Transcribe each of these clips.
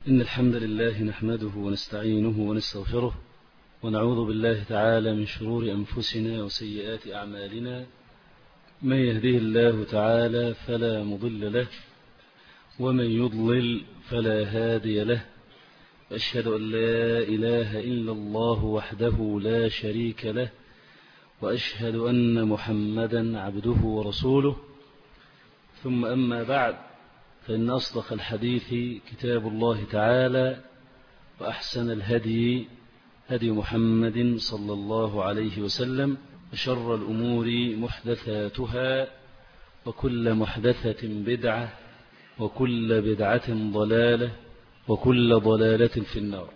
إن الحمد لله نحمده ونستعينه ونستغفره ونعوذ بالله تعالى من شرور أنفسنا وسيئات أعمالنا. من يهده الله تعالى فلا مضل له ومن يضلل فلا هادي له. أشهد أن لا إله إلا الله وحده لا شريك له، وأشهد أن محمدا عبده ورسوله. ثم أما بعد، فإن أصدق الحديث كتاب الله تعالى، وأحسن الهدي هدي محمد صلى الله عليه وسلم، وشر الأمور محدثاتها، وكل محدثة بدعة، وكل بدعة ضلالة، وكل ضلالة في النار.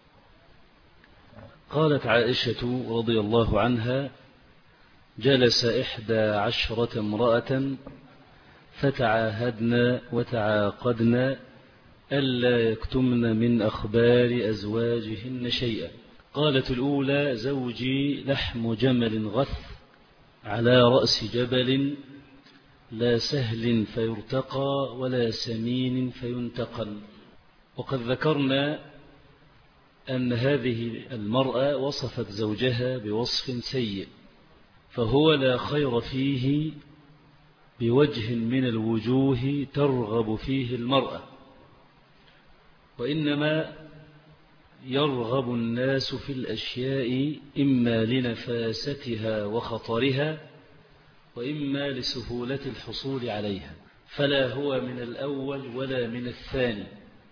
قالت عائشة رضي الله عنها: جلس 11 امرأة فتعاهدنا وتعاقدنا ألا يكتمن من أخبار أزواجهن شيئا. قالت الأولى: زوجي لحم جمل غث على رأس جبل، لا سهل فيرتقى ولا سمين فينتقل. وقد ذكرنا أن هذه المرأة وصفت زوجها بوصف سيء، فهو لا خير فيه بوجه من الوجوه ترغب فيه المرأة، وإنما يرغب الناس في الأشياء إما لنفاستها وخطرها، وإما لسهولة الحصول عليها، فلا هو من الأول ولا من الثاني.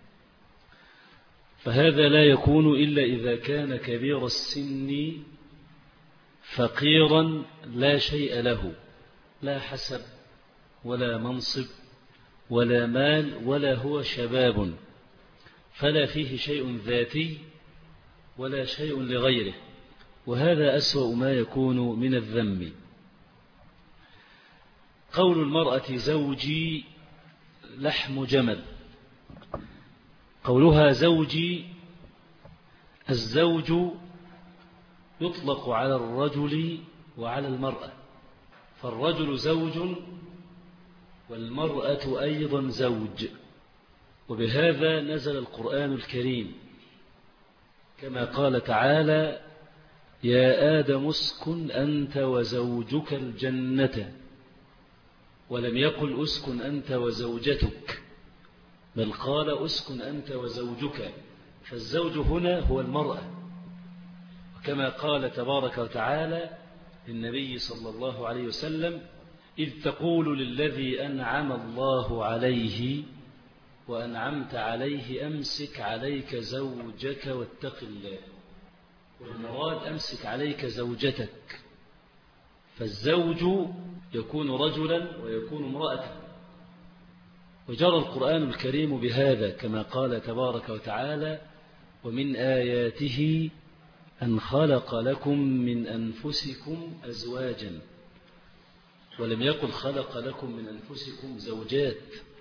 فهذا لا يكون إلا إذا كان كبير السن فقيرا لا شيء له، لا حسب ولا منصب ولا مال، ولا هو شباب، فلا فيه شيء ذاتي ولا شيء لغيره، وهذا أسوأ ما يكون من الذم. قول المرأة زوجي لحم جمل، قولها زوجي، الزوج يطلق على الرجل وعلى المرأة، فالرجل زوج والمرأة أيضا زوج. وبهذا نزل القرآن الكريم، كما قال تعالى: يا آدم اسكن أنت وزوجك الجنة، ولم يقل اسكن أنت وزوجتك، بل قال اسكن أنت وزوجك، فالزوج هنا هو المرأة. وكما قال تبارك وتعالى للنبي صلى الله عليه وسلم: إذ تقول للذي أنعم الله عليه وأنعمت عليه أمسك عليك زوجك واتق الله. والمراد أمسك عليك زوجتك، فالزوج يكون رجلا ويكون امرأة. وجرى القرآن الكريم بهذا، كما قال تبارك وتعالى: ومن آياته أن خلق لكم من أنفسكم أزواجا، ولم يقل خلق لكم من أنفسكم زوجات.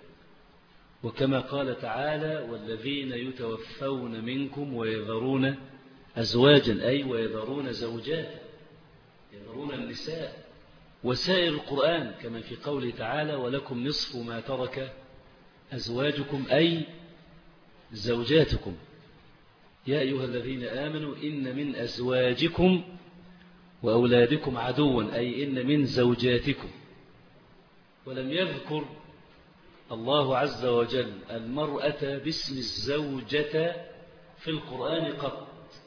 وكما قال تعالى: والذين يتوفون منكم ويذرون أزواجا، أي ويذرون زوجات، يذرون النساء. وسائر القرآن كما في قوله تعالى: ولكم نصف ما ترك أزواجكم، أي زوجاتكم. يا أيها الذين آمنوا إن من أزواجكم وأولادكم عدوا، أي إن من زوجاتكم. ولم يذكر الله عز وجل المرأة باسم الزوجة في القرآن قط،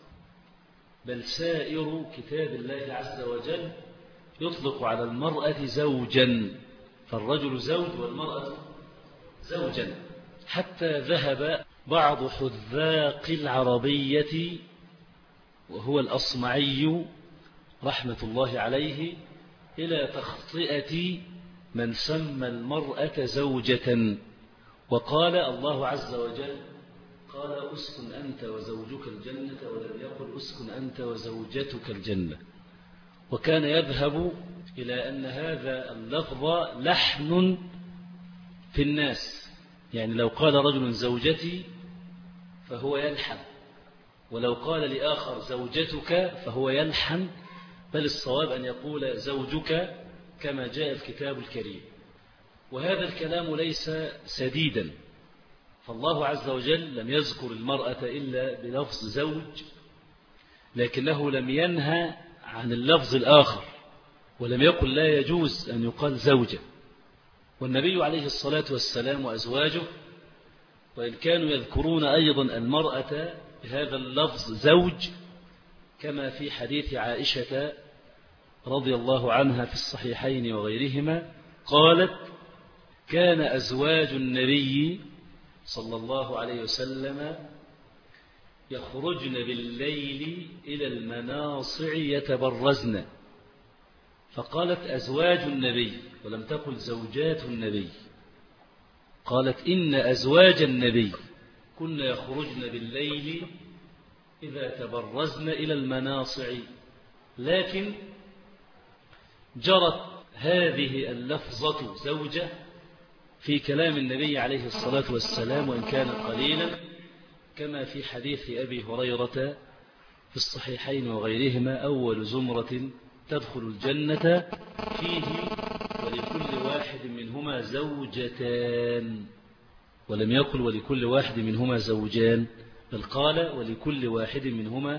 بل سائر كتاب الله عز وجل يطلق على المرأة زوجا، فالرجل زوج والمرأة زوجا. حتى ذهب بعض حذاق العربية، وهو الأصمعي رحمة الله عليه، إلى تخطئة من سمى المرأة زوجة، وقال الله عز وجل: قال اسكن أنت وزوجك الجنة، ولم يقل اسكن أنت وزوجتك الجنة. وكان يذهب إلى أن هذا اللفظ لحن في الناس، يعني لو قال رجل زوجتي فهو يلحن، ولو قال لآخر زوجتك فهو يلحن، بل الصواب أن يقول زوجك كما جاء الكتاب الكريم. وهذا الكلام ليس سديدا، فالله عز وجل لم يذكر المرأة إلا بلفظ زوج، لكنه لم ينهى عن اللفظ الآخر، ولم يقل لا يجوز أن يقال زوجة. والنبي عليه الصلاة والسلام وأزواجه وإن كانوا يذكرون أيضا المرأة بهذا اللفظ زوج، كما في حديث عائشة رضي الله عنها في الصحيحين وغيرهما قالت: كان أزواج النبي صلى الله عليه وسلم يخرجن بالليل إلى المناصع يتبرزن. فقالت أزواج النبي ولم تقل زوجات النبي، قالت إن أزواج النبي كن يخرجن بالليل إذا تبرزن إلى المناصع. لكن جرت هذه اللفظة زوجة في كلام النبي عليه الصلاة والسلام وإن كان قليلا، كما في حديث أبي هريرة في الصحيحين وغيرهما: أول زمرة تدخل الجنة فيه ولكل واحد منهما زوجتان، ولم يقل ولكل واحد منهما زوجان، بل قال ولكل واحد منهما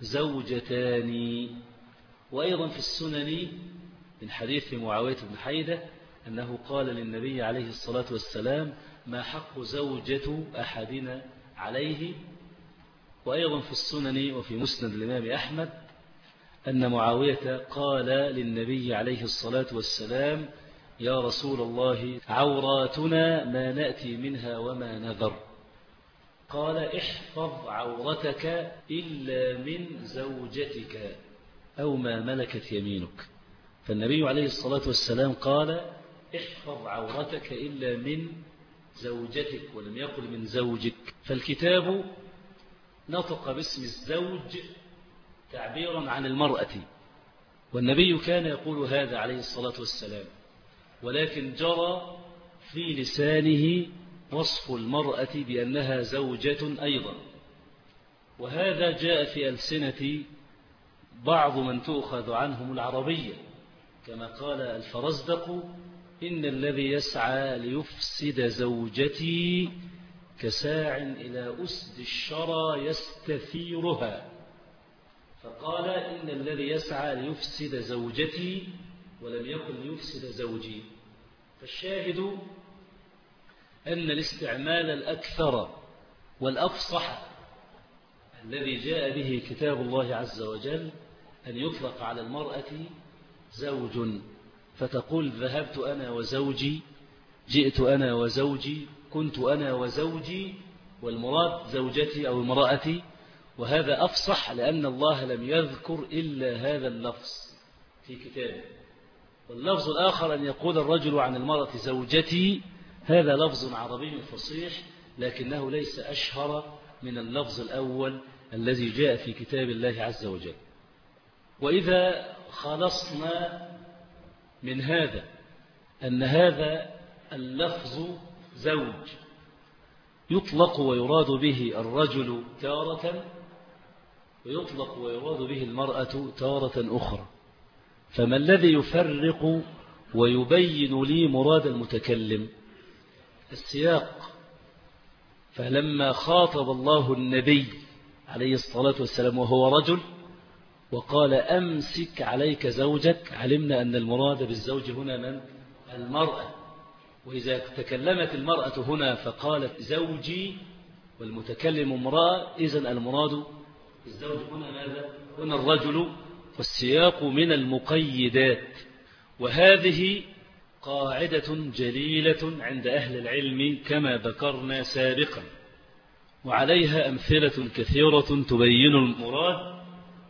زوجتان. وأيضا في السنن من حديث معاوية بن حيدة أنه قال للنبي عليه الصلاة والسلام: ما حق زوجة أحدنا عليه. وأيضا في السنن وفي مسند الإمام أحمد أن معاوية قال للنبي عليه الصلاة والسلام: يا رسول الله، عوراتنا ما نأتي منها وما نذر. قال: احفظ عورتك إلا من زوجتك أو ما ملكت يمينك. فالنبي عليه الصلاة والسلام قال: احفظ عورتك إلا من زوجتك، ولم يقل من زوجك. فالكتاب نطق باسم الزوج تعبيرا عن المرأة، والنبي كان يقول هذا عليه الصلاة والسلام، ولكن جرى في لسانه وصف المرأة بأنها زوجة أيضا، وهذا جاء في ألسنة بعض من تؤخذ عنهم العربية، كما قال الفرزدق: إن الذي يسعى ليفسد زوجتي كساع إلى أسد الشرى يستثيرها. فقال: إن الذي يسعى ليفسد زوجتي، ولم يكن ليفسد زوجي. فالشاهد أن الاستعمال الأكثر والأفصح الذي جاء به كتاب الله عز وجل أن يطلق على المرأة زوج، فتقول: ذهبت أنا وزوجي، جئت أنا وزوجي، كنت أنا وزوجي، والمراد زوجتي أو امرأتي. وهذا أفصح لأن الله لم يذكر إلا هذا اللفظ في كتابه. واللفظ الآخر أن يقول الرجل عن المرأة زوجتي، هذا لفظ عربي فصيح، لكنه ليس أشهر من اللفظ الأول الذي جاء في كتاب الله عز وجل. وإذا خلصنا من هذا أن هذا اللفظ زوج يطلق ويراد به الرجل تارة، ويطلق ويراد به المرأة تارة أخرى، فما الذي يفرق ويبين لي مراد المتكلم؟ السياق. فلما خاطب الله النبي عليه الصلاة والسلام وهو رجل وقال: أمسك عليك زوجك، علمنا أن المراد بالزوج هنا من؟ المرأة. وإذا تكلمت المرأة هنا فقالت زوجي والمتكلم امرأة، إذن المراد الزوج هنا ماذا؟ هنا الرجل. والسياق من المقيدات، وهذه قاعدة جليلة عند أهل العلم كما ذكرنا سابقا، وعليها أمثلة كثيرة تبين المراد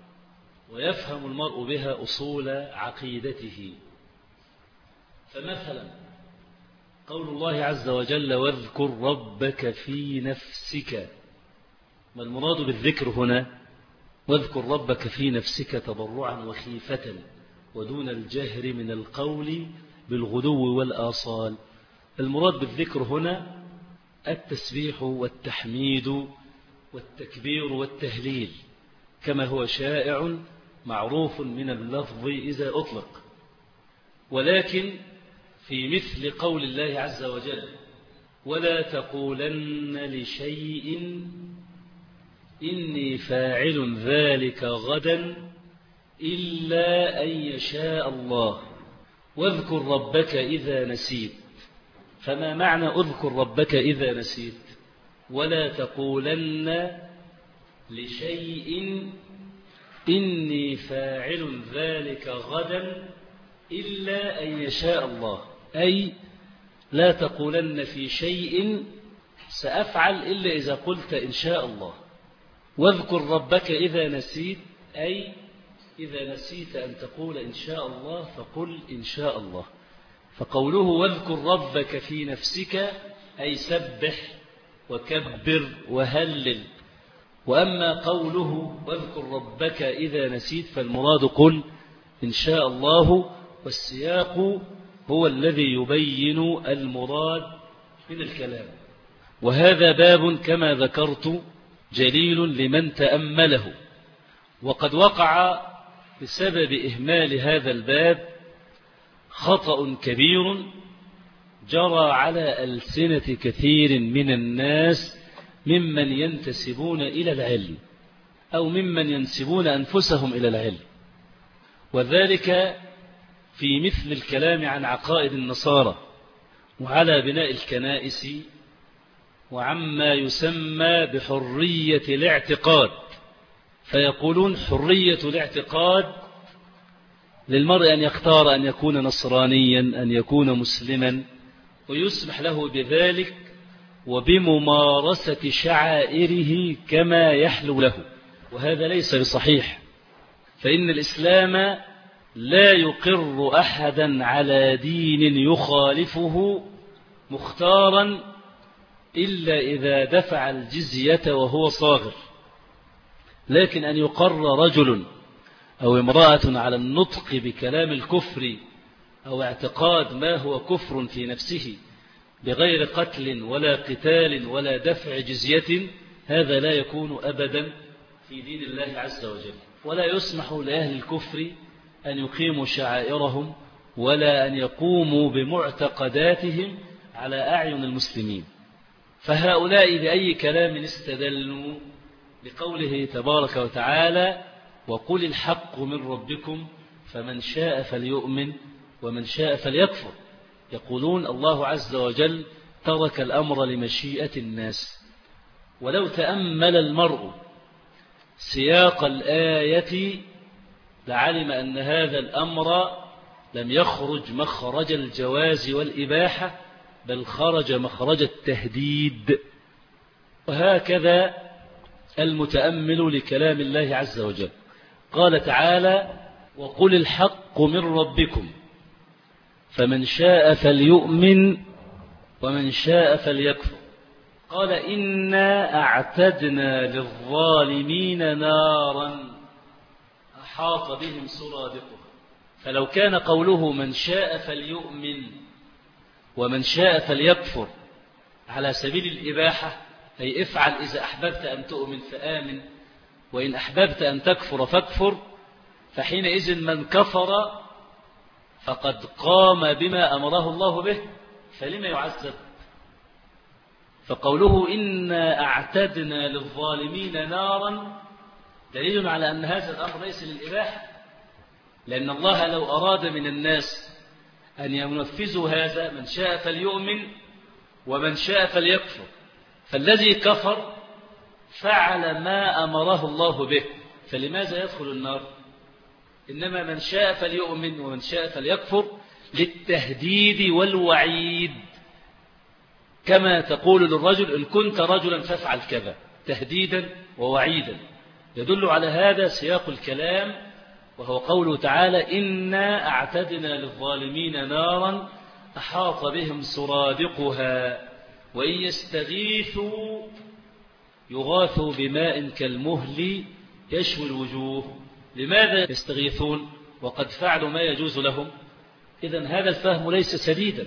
ويفهم المرء بها أصول عقيدته. فمثلا قول الله عز وجل: واذكر ربك في نفسك، ما المراد بالذكر هنا؟ واذكر ربك في نفسك تضرعا وخيفة ودون الجهر من القول بالغدو والآصال. المراد بالذكر هنا التسبيح والتحميد والتكبير والتهليل، كما هو شائع معروف من اللفظ إذا أطلق. ولكن في مثل قول الله عز وجل: ولا تقولن لشيء إني فاعل ذلك غدا إلا أن يشاء الله واذكر ربك إذا نسيت. فما معنى اذكر ربك إذا نسيت؟ ولا تقولن لشيء إني فاعل ذلك غدا إلا أن يشاء الله، أي لا تقولن في شيء سأفعل إلا إذا قلت إن شاء الله. واذكر ربك إذا نسيت، أي إذا نسيت أن تقول إن شاء الله فقل إن شاء الله. فقوله واذكر ربك في نفسك أي سبح وكبر وهلل. وأما قوله واذكر ربك إذا نسيت فالمراد قل إن شاء الله، والسياق هو الذي يبين المراد من الكلام. وهذا باب كما ذكرت جليل لمن تأمله، وقد وقع بسبب إهمال هذا الباب خطأ كبير جرى على ألسنة كثير من الناس ممن ينتسبون إلى العلم أو ممن ينسبون أنفسهم إلى العلم، وذلك في مثل الكلام عن عقائد النصارى وعلى بناء الكنائس وعما يسمى بحرية الاعتقاد. فيقولون حرية الاعتقاد للمرء أن يختار أن يكون نصرانيا أن يكون مسلما، ويسمح له بذلك وبممارسة شعائره كما يحلو له. وهذا ليس بصحيح، فإن الإسلام لا يقر أحدا على دين يخالفه مختارا إلا إذا دفع الجزية وهو صاغر. لكن أن يقر رجل أو امرأة على النطق بكلام الكفر أو اعتقاد ما هو كفر في نفسه بغير قتل ولا قتال ولا دفع جزية، هذا لا يكون أبدا في دين الله عز وجل. ولا يسمح لأهل الكفر أن يقيموا شعائرهم ولا أن يقوموا بمعتقداتهم على أعين المسلمين. فهؤلاء بأي كلام استدلوا لقوله تبارك وتعالى وقل الحق من ربكم فمن شاء فليؤمن ومن شاء فليكفر؟ يقولون الله عز وجل ترك الأمر لمشيئة الناس. ولو تأمل المرء سياق الآية لعلم أن هذا الأمر لم يخرج مخرج الجواز والإباحة، بل خرج مخرج التهديد. وهكذا المتأمل لكلام الله عز وجل قال تعالى وقل الحق من ربكم فمن شاء فليؤمن ومن شاء فليكفر. قال إنا أعتدنا للظالمين نارا أحاط بهم سرادقها. فلو كان قوله من شاء فليؤمن ومن شاء فليكفر على سبيل الإباحة، أي افعل إذا أحببت أن تؤمن فآمن وإن أحببت أن تكفر فاكفر، فحينئذ من كفر فقد قام بما أمره الله به، فلما يعذب؟ فقوله إنا أعتدنا للظالمين نارا دليل على أن هذا الأمر ليس للإباحة، لأن الله لو أراد من الناس أن ينفذوا هذا من شاء فليؤمن ومن شاء فليكفر، فالذي كفر فعل ما أمره الله به، فلماذا يدخل النار؟ إنما من شاء فليؤمن ومن شاء فليكفر للتهديد والوعيد، كما تقول للرجل إن كنت رجلا فافعل كذا، تهديدا ووعيدا. يدل على هذا سياق الكلام، وهو قوله تعالى إنا أعتدنا للظالمين نارا أحاط بهم سرادقها وإن يستغيثوا يغاثوا بماء كالمهل يشوي الوجوه. لماذا يستغيثون وقد فعلوا ما يجوز لهم؟ إذن هذا الفهم ليس سديدا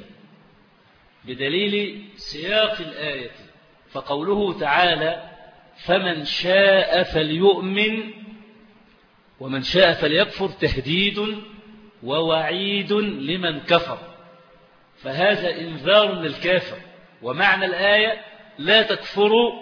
بدليل سياق الآية. فقوله تعالى فمن شاء فليؤمن ومن شاء فليكفر تهديد ووعيد لمن كفر، فهذا إنذار للكافر ومعنى الآية لا تكفروا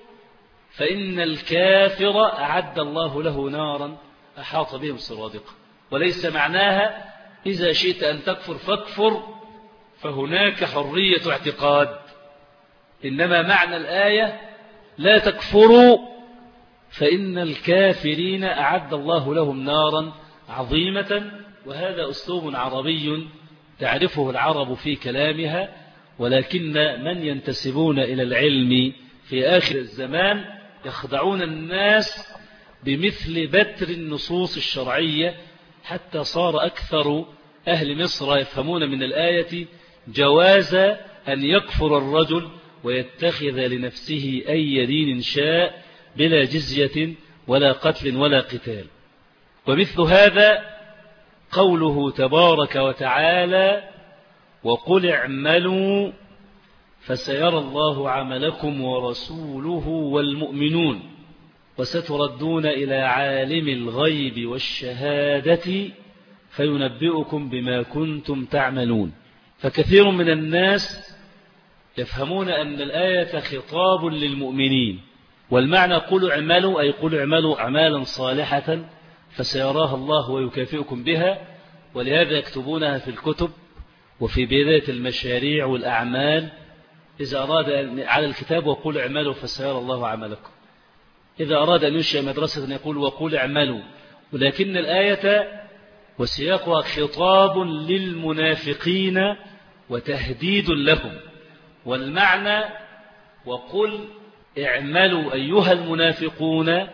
فإن الكافر أعد الله له نارا أحاط بهم سرادقا، وليس معناها إذا شئت أن تكفر فاكفر فهناك حرية اعتقاد، إنما معنى الآية لا تكفروا فإن الكافرين أعد الله لهم نارا عظيمة. وهذا أسلوب عربي تعرفه العرب في كلامها، ولكن من ينتسبون إلى العلم في آخر الزمان يخدعون الناس بمثل بتر النصوص الشرعية، حتى صار أكثر أهل مصر يفهمون من الآية جواز أن يكفر الرجل ويتخذ لنفسه أي دين شاء بلا جزية ولا قتل ولا قتال. ومثل هذا قوله تبارك وتعالى وقل اعملوا فسيرى الله عملكم ورسوله والمؤمنون وستردون إلى عالم الغيب والشهادة فينبئكم بما كنتم تعملون. فكثير من الناس يفهمون أن الآية خطاب للمؤمنين، والمعنى قل اعملوا أي قل اعملوا أعمالا صالحة فسيراها الله ويكافئكم بها، ولهذا يكتبونها في الكتب وفي بداية المشاريع والأعمال. إذا أراد على الكتاب وقل اعملوا فسيرى الله عملكم، إذا أراد أن ينشئ مدرسة يقول وقل اعملوا، ولكن الآية وسياقها خطاب للمنافقين وتهديد لهم، والمعنى وقل اعملوا أيها المنافقون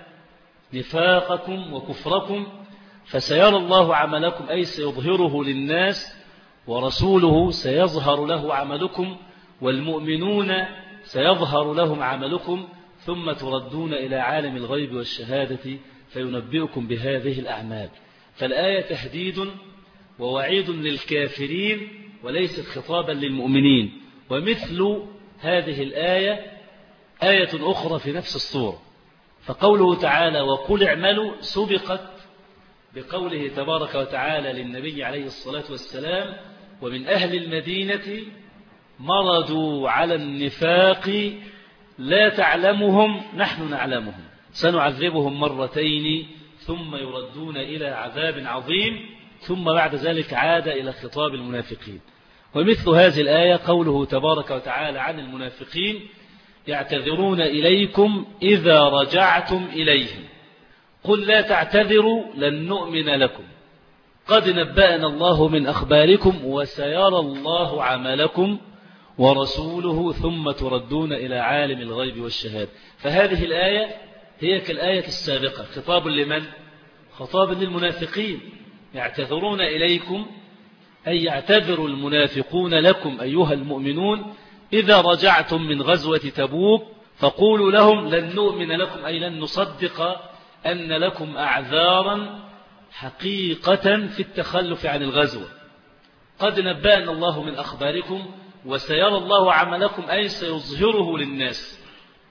نفاقكم وكفركم فسيرى الله عملكم أي سيظهره للناس، ورسوله سيظهر له عملكم، والمؤمنون سيظهر لهم عملكم، ثم تردون إلى عالم الغيب والشهادة فينبئكم بهذه الأعمال. فالآية تهديد ووعيد للكافرين وليست خطابا للمؤمنين. ومثل هذه الآية آية أخرى في نفس الصورة، فقوله تعالى وقل اعملوا سبقت بقوله تبارك وتعالى للنبي عليه الصلاة والسلام ومن أهل المدينة مرضوا على النفاق لا تعلمهم نحن نعلمهم سنعذبهم مرتين ثم يردون إلى عذاب عظيم، ثم بعد ذلك عاد إلى خطاب المنافقين. ومثل هذه الآية قوله تبارك وتعالى عن المنافقين يعتذرون إليكم إذا رجعتم إليهم قل لا تعتذروا لن نؤمن لكم قد نبأنا الله من أخباركم وسيرى الله عملكم ورسوله ثم تردون إلى عالم الغيب والشهادة. فهذه الآية هي كالآية السابقة، خطاب لمن؟ خطاب للمنافقين. يعتذرون إليكم أي يعتذر المنافقون لكم أيها المؤمنون إذا رجعتم من غزوة تبوك فقولوا لهم لن نؤمن لكم أي لن نصدق أن لكم أعذارا حقيقة في التخلف عن الغزوة، قد نبأنا الله من أخباركم وسيرى الله عملكم أي سيظهره للناس،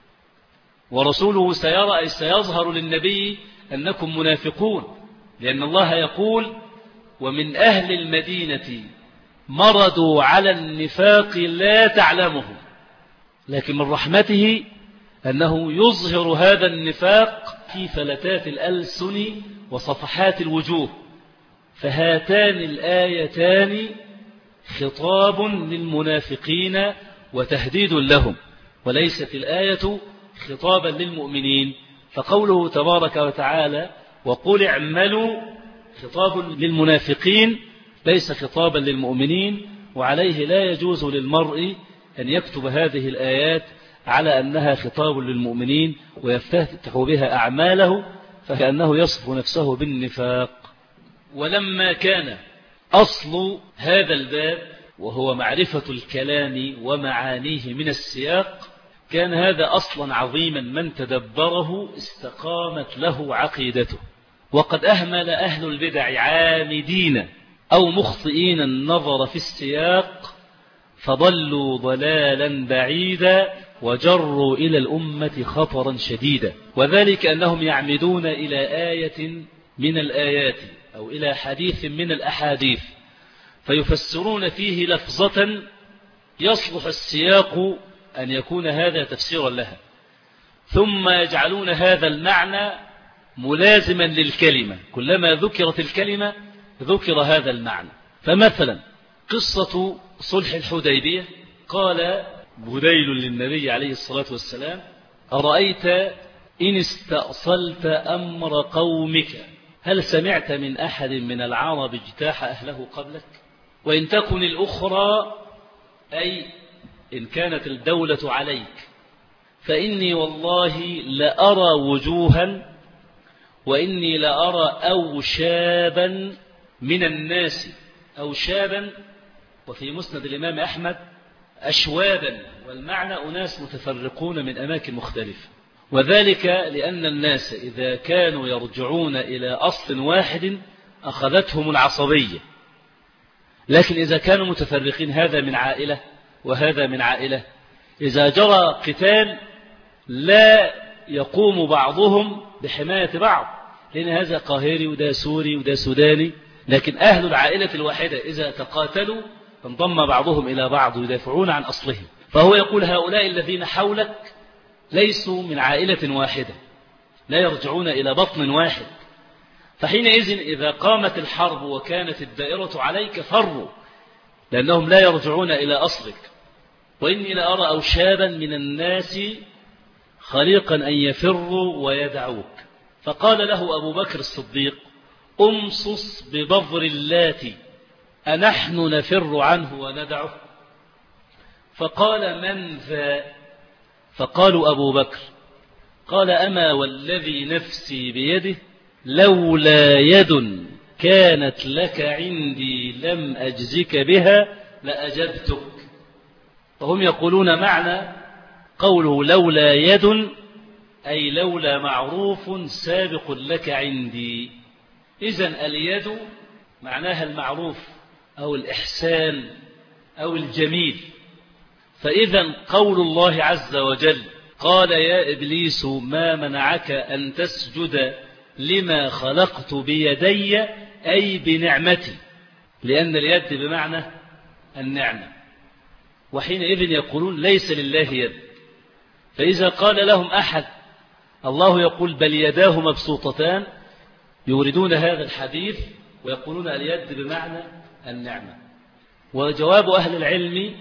ورسوله سيرى أي سيظهر للنبي أنكم منافقون، لأن الله يقول ومن أهل المدينة مرضوا على النفاق لا تعلمهم، لكن من رحمته أنه يظهر هذا النفاق في فلتات الألسن وصفحات الوجوه. فهاتان الآيتان خطاب للمنافقين وتهديد لهم، وليست الآية خطابا للمؤمنين. فقوله تبارك وتعالى وقل اعملوا خطاب للمنافقين ليس خطابا للمؤمنين، وعليه لا يجوز للمرء أن يكتب هذه الآيات على أنها خطاب للمؤمنين ويفتتح بها أعماله فكأنه يصف نفسه بالنفاق. ولما كان أصل هذا الباب وهو معرفة الكلام ومعانيه من السياق كان هذا أصلا عظيما من تدبره استقامت له عقيدته. وقد أهمل أهل البدع عامدين أو مخطئين النظر في السياق فضلوا ضلالا بعيدا وجروا إلى الأمة خطرا شديدا، وذلك أنهم يعمدون إلى آية من الآيات أو إلى حديث من الأحاديث فيفسرون فيه لفظة يصلح السياق أن يكون هذا تفسيرا لها، ثم يجعلون هذا المعنى ملازما للكلمة، كلما ذكرت الكلمة ذكر هذا المعنى. فمثلا قصة صلح الحديبية، قال بديل للنبي عليه الصلاة والسلام: أرأيت إن استأصلت أمر قومك هل سمعت من أحد من العرب اجتاح أهله قبلك؟ وإن تكن الأخرى، أي إن كانت الدولة عليك، فإني والله لأرى وجوها وإني لأرى أوشابا من الناس، أوشابا، وفي مسند الإمام أحمد أشوابا، والمعنى أناس متفرقون من أماكن مختلفة، وذلك لأن الناس إذا كانوا يرجعون إلى أصل واحد أخذتهم العصبية، لكن إذا كانوا متفرقين هذا من عائلة وهذا من عائلة، إذا جرى قتال لا يقوم بعضهم بحماية بعض، لأن هذا قاهري وده سوري وده سوداني، لكن أهل العائلة الواحدة إذا تقاتلوا انضم بعضهم إلى بعض ويدافعون عن أصلهم. فهو يقول هؤلاء الذين حولك ليسوا من عائلة واحدة، لا يرجعون إلى بطن واحد، فحينئذ إذا قامت الحرب وكانت الدائرة عليك فروا، لأنهم لا يرجعون إلى أصلك. وإني لأرى أوشابا من الناس خليقا أن يفروا ويدعوك. فقال له أبو بكر الصديق: أمصص ببذر اللات أنحن نفر عنه وندعه؟ فقال: من ذا؟ فقالوا: أبو بكر. قال: أما والذي نفسي بيده لولا يد كانت لك عندي لم أجزك بها لأجبتك. وهم يقولون معنى قوله لولا يد أي لولا معروف سابق لك عندي. إذن اليد معناها المعروف أو الإحسان أو الجميل. فإذا قول الله عز وجل: قال يا إبليس ما منعك أن تسجد لما خلقت بيدي، أي بنعمتي، لأن اليد بمعنى النعمة. وحينئذ يقولون ليس لله يد. فإذا قال لهم أحد الله يقول بل يداه مبسوطتان، يوردون هذا الحديث ويقولون اليد بمعنى النعمة. وجواب أهل العلم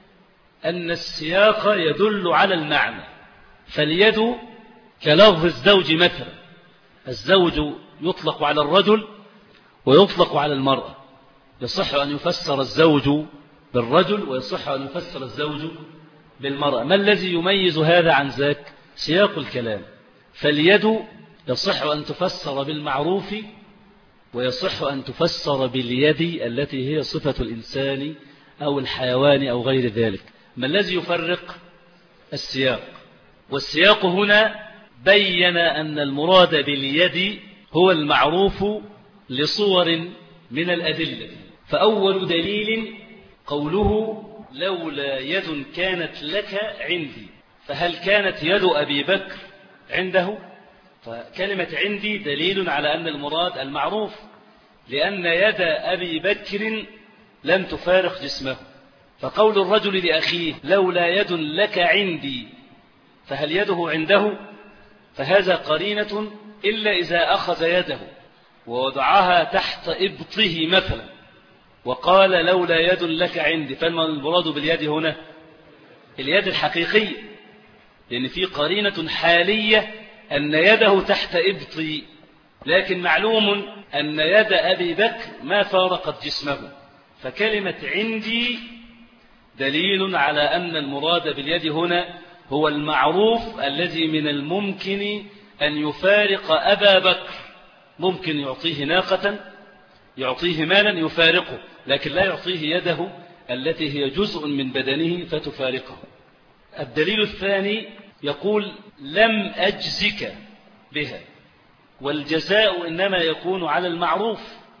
أن السياق يدل على المعنى، فاليد كلفظ الزوج مثلا، الزوج يطلق على الرجل ويطلق على المرأة، يصح أن يفسر الزوج بالرجل ويصح أن يفسر الزوج بالمرأة. ما الذي يميز هذا عن ذاك؟ سياق الكلام. فاليد يصح أن تفسر بالمعروف ويصح أن تفسر باليد التي هي صفة الإنسان أو الحيوان أو غير ذلك. ما الذي يفرق؟ السياق. والسياق هنا بين أن المراد باليد هو المعروف لصور من الأدلة. فأول دليل قوله لولا يد كانت لك عندي، فهل كانت يد أبي بكر عنده؟ فكلمة عندي دليل على أن المراد المعروف، لأن يد أبي بكر لم تفارق جسمه. فقول الرجل لأخيه لولا يد لك عندي، فهل يده عنده؟ فهذا قرينة، إلا إذا أخذ يده ووضعها تحت إبطه مثلا وقال لولا يد لك عندي، فما المراد باليد هنا؟ اليد الحقيقية، لأن في قرينة حالية أن يده تحت إبطي، لكن معلوم أن يد أبي بكر ما فارقت جسمه. فكلمة عندي دليل على أن المراد باليد هنا هو المعروف الذي من الممكن أن يفارق أبا بكر. ممكن يعطيه ناقة، يعطيه مالا يفارقه، لكن لا يعطيه يده التي هي جزء من بدنه فتفارقه. الدليل الثاني يقول لم أجزك بها، والجزاء إنما يكون على المعروف،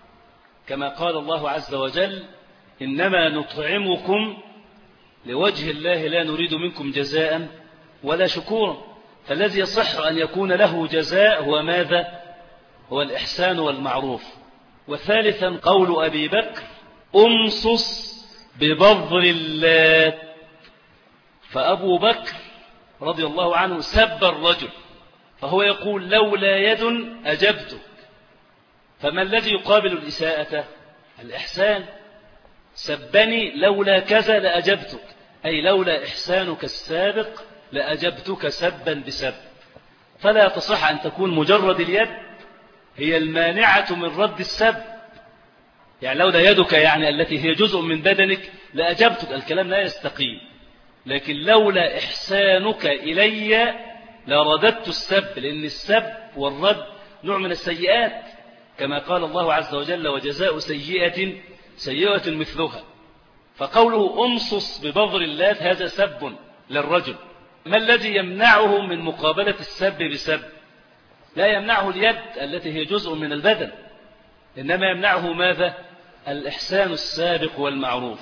كما قال الله عز وجل إنما نطعمكم لوجه الله لا نريد منكم جزاء ولا شكورا. فالذي يصح أن يكون له جزاء هو ماذا؟ هو الإحسان والمعروف. وثالثا قول أبي بكر أمصص ببذر اللات، فأبو بكر رضي الله عنه سب الرجل، فهو يقول لولا يد أجبتك. فما الذي يقابل الإساءة؟ الإحسان. سبني لولا كذا لأجبتك، أي لولا إحسانك السابق لأجبتك سبا بسب. فلا تصح أن تكون مجرد اليد هي المانعة من رد السب. يعني لولا يدك يعني التي هي جزء من بدنك لأجبتك، الكلام لا يستقيم. لكن لولا إحسانك إلي لرددت السب، لأن السب والرد نوع من السيئات، كما قال الله عز وجل وجزاء سيئة سيئة مثلها. فقوله أمصص ببظر اللات هذا سب للرجل. ما الذي يمنعه من مقابلة السب بسب؟ لا يمنعه اليد التي هي جزء من البدن، إنما يمنعه ماذا؟ الإحسان السابق والمعروف.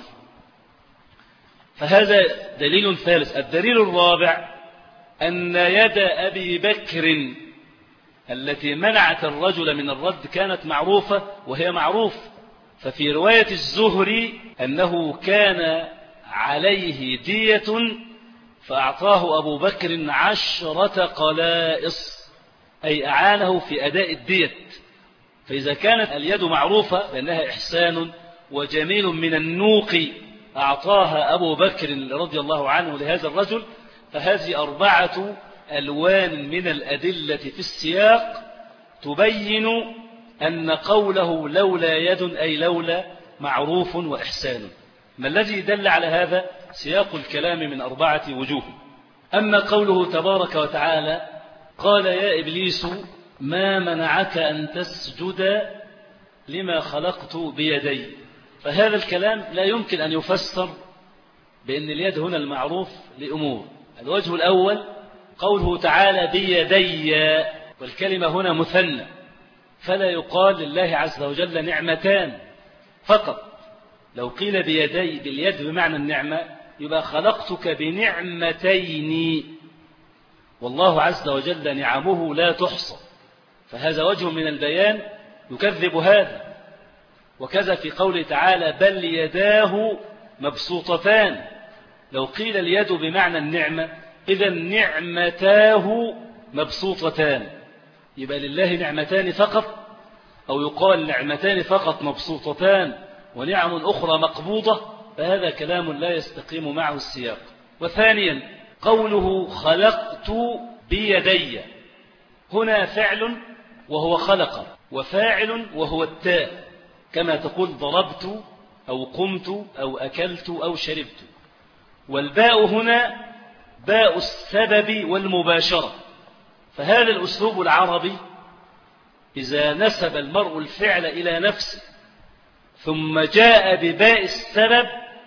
فهذا دليل ثالث. الدليل الرابع أن يد أبي بكر التي منعت الرجل من الرد كانت معروفة، وهي معروف. ففي رواية الزهري أنه كان عليه دية فأعطاه أبو بكر 10 قلائص، أي أعانه في أداء الدية. فإذا كانت اليد معروفة لأنها إحسان وجميل من النوق أعطاها أبو بكر رضي الله عنه لهذا الرجل، فهذه 4 ألوان من الأدلة في السياق تبين أن قوله لولا يد أي لولا معروف وإحسان. ما الذي دل على هذا؟ سياق الكلام من 4 وجوه. أما قوله تبارك وتعالى قال يا إبليس ما منعك أن تسجد لما خلقت بيدي، فهذا الكلام لا يمكن أن يفسر بأن اليد هنا المعروف لأمور. الوجه الأول قوله تعالى بيدي، والكلمة هنا مثنى، فلا يقال لله عز وجل نعمتان فقط. لو قيل بيدي باليد بمعنى النعمة يبقى خلقتك بنعمتين، والله عز وجل نعمه لا تحصى، فهذا وجه من البيان يكذب هذا. وكذا في قوله تعالى بل يداه مبسوطتان، لو قيل اليد بمعنى النعمة إذا نعمتاه مبسوطتان، يبقى لله نعمتان فقط، أو يقال نعمتان فقط مبسوطتان ونعم أخرى مقبوضة، فهذا كلام لا يستقيم معه السياق. وثانيا قوله خلقت بيدي، هنا فعل وهو خلق، وفاعل وهو التاء، كما تقول ضربت أو قمت أو أكلت أو شربت. والباء هنا باء السبب والمباشرة. فهذا الأسلوب العربي إذا نسب المرء الفعل إلى نفسه ثم جاء بباء السبب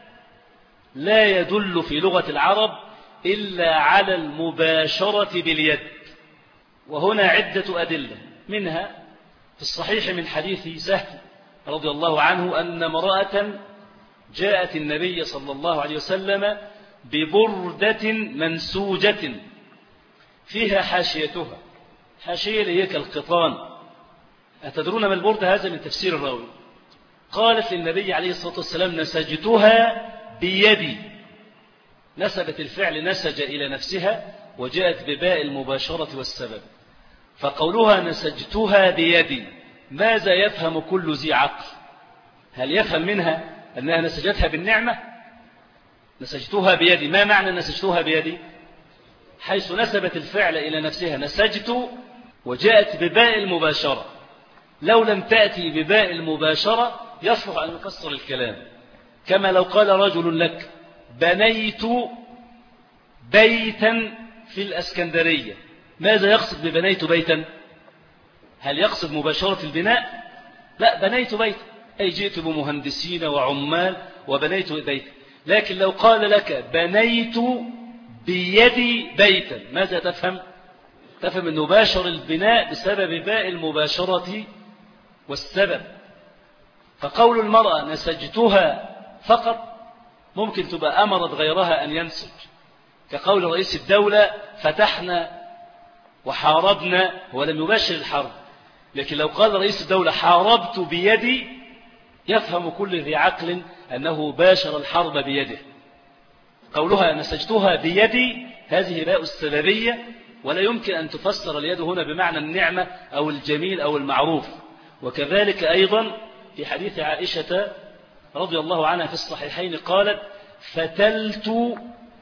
لا يدل في لغة العرب إلا على المباشرة باليد. وهنا عدة أدلة، منها في الصحيح من حديث سهل رضي الله عنه أن امرأة جاءت النبي صلى الله عليه وسلم ببردة منسوجة فيها حاشيتها، حاشية هي كالقطان. أتدرون ما البردة؟ هذا من تفسير الراوي. قالت للنبي عليه الصلاة والسلام نسجتها بيدي، نسبت الفعل نسج إلى نفسها وجاءت بباء المباشرة والسبب. فقولها نسجتها بيدي ماذا يفهم كل ذي عقل؟ هل يفهم منها أنها نسجتها بالنعمة؟ نسجتها بيدي، ما معنى نسجتها بيدي؟ حيث نسبت الفعل إلى نفسها نسجت وجاءت بباء المباشرة. لو لم تأتي بباء المباشرة يصلح أن يكسر الكلام، كما لو قال رجل لك بنيت بيتا في الأسكندرية، ماذا يقصد ببنيت بيتا؟ هل يقصد مباشرة البناء؟ لا، بنيت بيتا أي جئت بمهندسين وعمال وبنيت بيتا. لكن لو قال لك بنيت بيدي بيتا ماذا تفهم؟ تفهم أنه باشر البناء بسبب باء المباشرة والسبب. فقول المرأة نسجتها فقط ممكن تبقى أمرت غيرها أن ينسج، كقول رئيس الدولة فتحنا وحاربنا، هو لم يباشر الحرب. لكن لو قال رئيس الدولة حاربت بيدي يفهم كل ذي عقل أنه باشر الحرب بيده. قولها مسجتها بيدي هذه باء السببية، ولا يمكن أن تفسر اليد هنا بمعنى النعمة أو الجميل أو المعروف. وكذلك أيضا في حديث عائشة رضي الله عنها في الصحيحين قالت: فتلت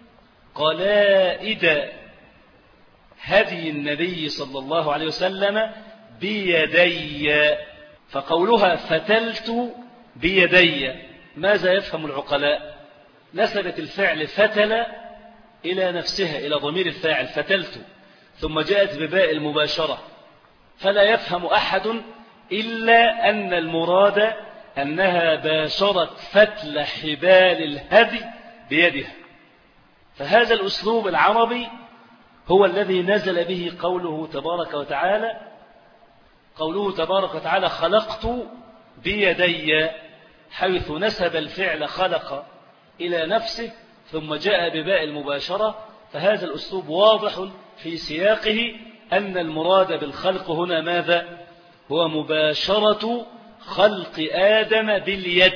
قلائد هدي النبي صلى الله عليه وسلم بيدي. فقولها فتلت بيدي ماذا يفهم العقلاء؟ نسبت الفعل فتل إلى نفسها، إلى ضمير الفاعل فتلت، ثم جاءت بباء المباشرة، فلا يفهم أحد إلا أن المراد أنها باشرت فتل حبال الهدي بيدها. فهذا الأسلوب العربي هو الذي نزل به قوله تبارك وتعالى خلقت بيدي، حيث نسب الفعل خلق إلى نفسه ثم جاء بباء المباشرة. فهذا الأسلوب واضح في سياقه أن المراد بالخلق هنا ماذا؟ هو مباشرة خلق آدم باليد.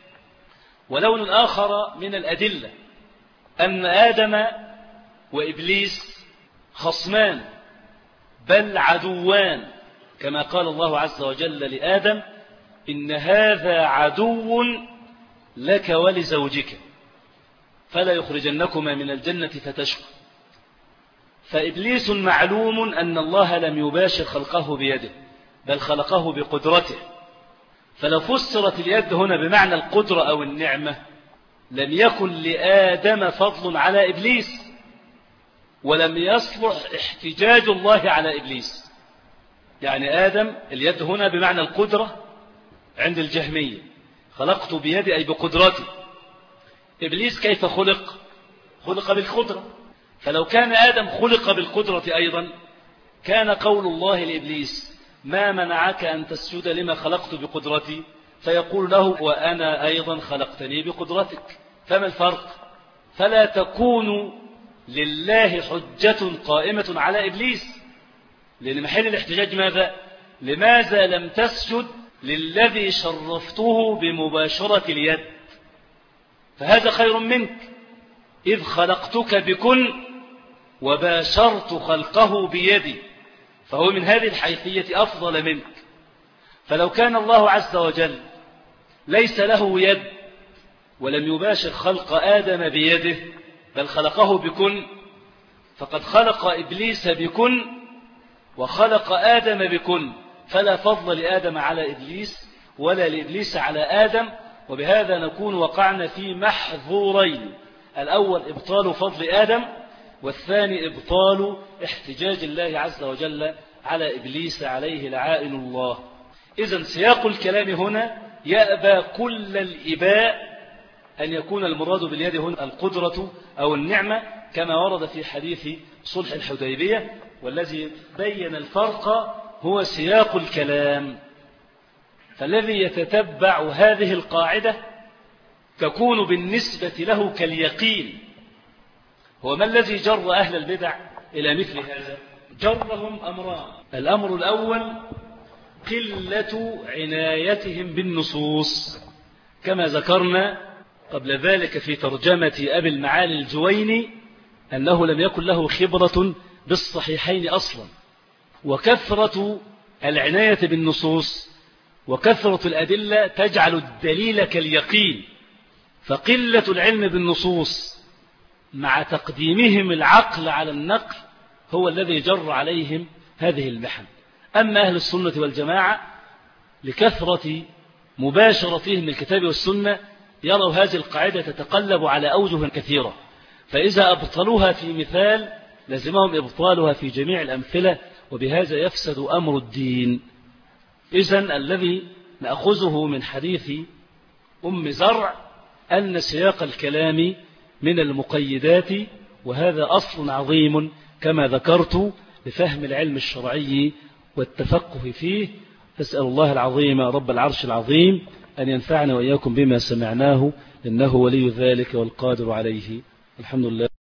ولون آخر من الأدلة أن آدم وإبليس خصمان بل عدوان، كما قال الله عز وجل لآدم: إن هذا عدو لك ولزوجك فلا يخرجنكما من الجنة فتشقى. فإبليس معلوم أن الله لم يباشر خلقه بيده بل خلقه بقدرته، فلو فسرت اليد هنا بمعنى القدرة أو النعمة لم يكن لآدم فضل على إبليس، ولم يصلح احتجاج الله على إبليس. يعني آدم اليد هنا بمعنى القدرة عند الجهمية، خلقت بيدي أي بقدرتي. إبليس كيف خلق؟ خلق بالقدرة. فلو كان آدم خلق بالقدرة أيضا كان قول الله لإبليس: ما منعك أن تسجد لما خلقت بقدرتي؟ فيقول له: وأنا أيضا خلقتني بقدرتك. فما الفرق؟ فلا تكون لله حجة قائمة على إبليس، لأن محل الاحتجاج ماذا؟ لماذا لم تسجد للذي شرفته بمباشرة اليد؟ فهذا خير منك، إذ خلقتك بكن وباشرت خلقه بيدي، فهو من هذه الحيثية أفضل منك. فلو كان الله عز وجل ليس له يد ولم يباشر خلق آدم بيده بل خلقه بكن، فقد خلق إبليس بكن وخلق آدم بكن، فلا فضل لآدم على إبليس ولا لإبليس على آدم. وبهذا نكون وقعنا في محظورين: الأول إبطال فضل آدم، والثاني إبطال احتجاج الله عز وجل على إبليس عليه لعائن الله. إذن سياق الكلام هنا يأبى كل الإباء أن يكون المراد باليد هنا القدرة أو النعمة، كما ورد في حديث صلح الحديبية، والذي بين الفرق هو سياق الكلام. فالذي يتتبع هذه القاعدة تكون بالنسبة له كاليقين. هو ما الذي جر أهل البدع إلى مثل هذا؟ جرهم أمران: الأمر الأول قلة عنايتهم بالنصوص، كما ذكرنا قبل ذلك في ترجمة أبي المعالي الجويني أنه لم يكن له خبرة بالصحيحين أصلا. وكثرة العناية بالنصوص وكثرة الأدلة تجعل الدليل كاليقين، فقلة العلم بالنصوص مع تقديمهم العقل على النقل هو الذي جر عليهم هذه المحن. أما أهل السنة والجماعة لكثرة مباشرتهم للكتاب والسنة يروا هذه القاعدة تتقلب على أوجه كثيرة، فإذا أبطلوها في مثال لزمهم إبطالها في جميع الأمثلة، وبهذا يفسد أمر الدين. إذن الذي نأخذه من حديث أم زرع أن سياق الكلام من المقيدات، وهذا أصل عظيم كما ذكرت لفهم العلم الشرعي والتفقه فيه. أسأل الله العظيم رب العرش العظيم أن ينفعنا وإياكم بما سمعناه، إنه ولي ذلك والقادر عليه. الحمد لله.